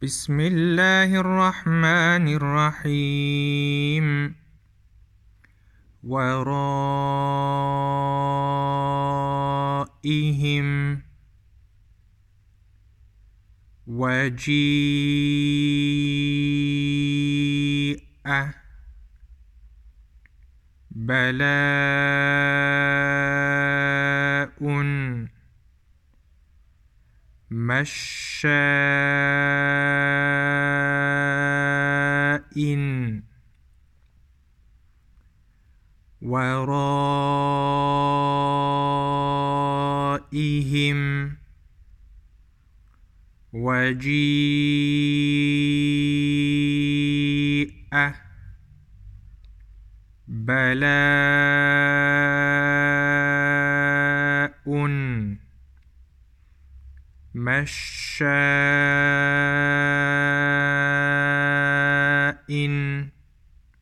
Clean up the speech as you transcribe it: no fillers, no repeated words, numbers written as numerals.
بسم الله الرحمن الرحيم ورائهم وجيء بلاء مشاء ورائهم وجيء بلاء مشاء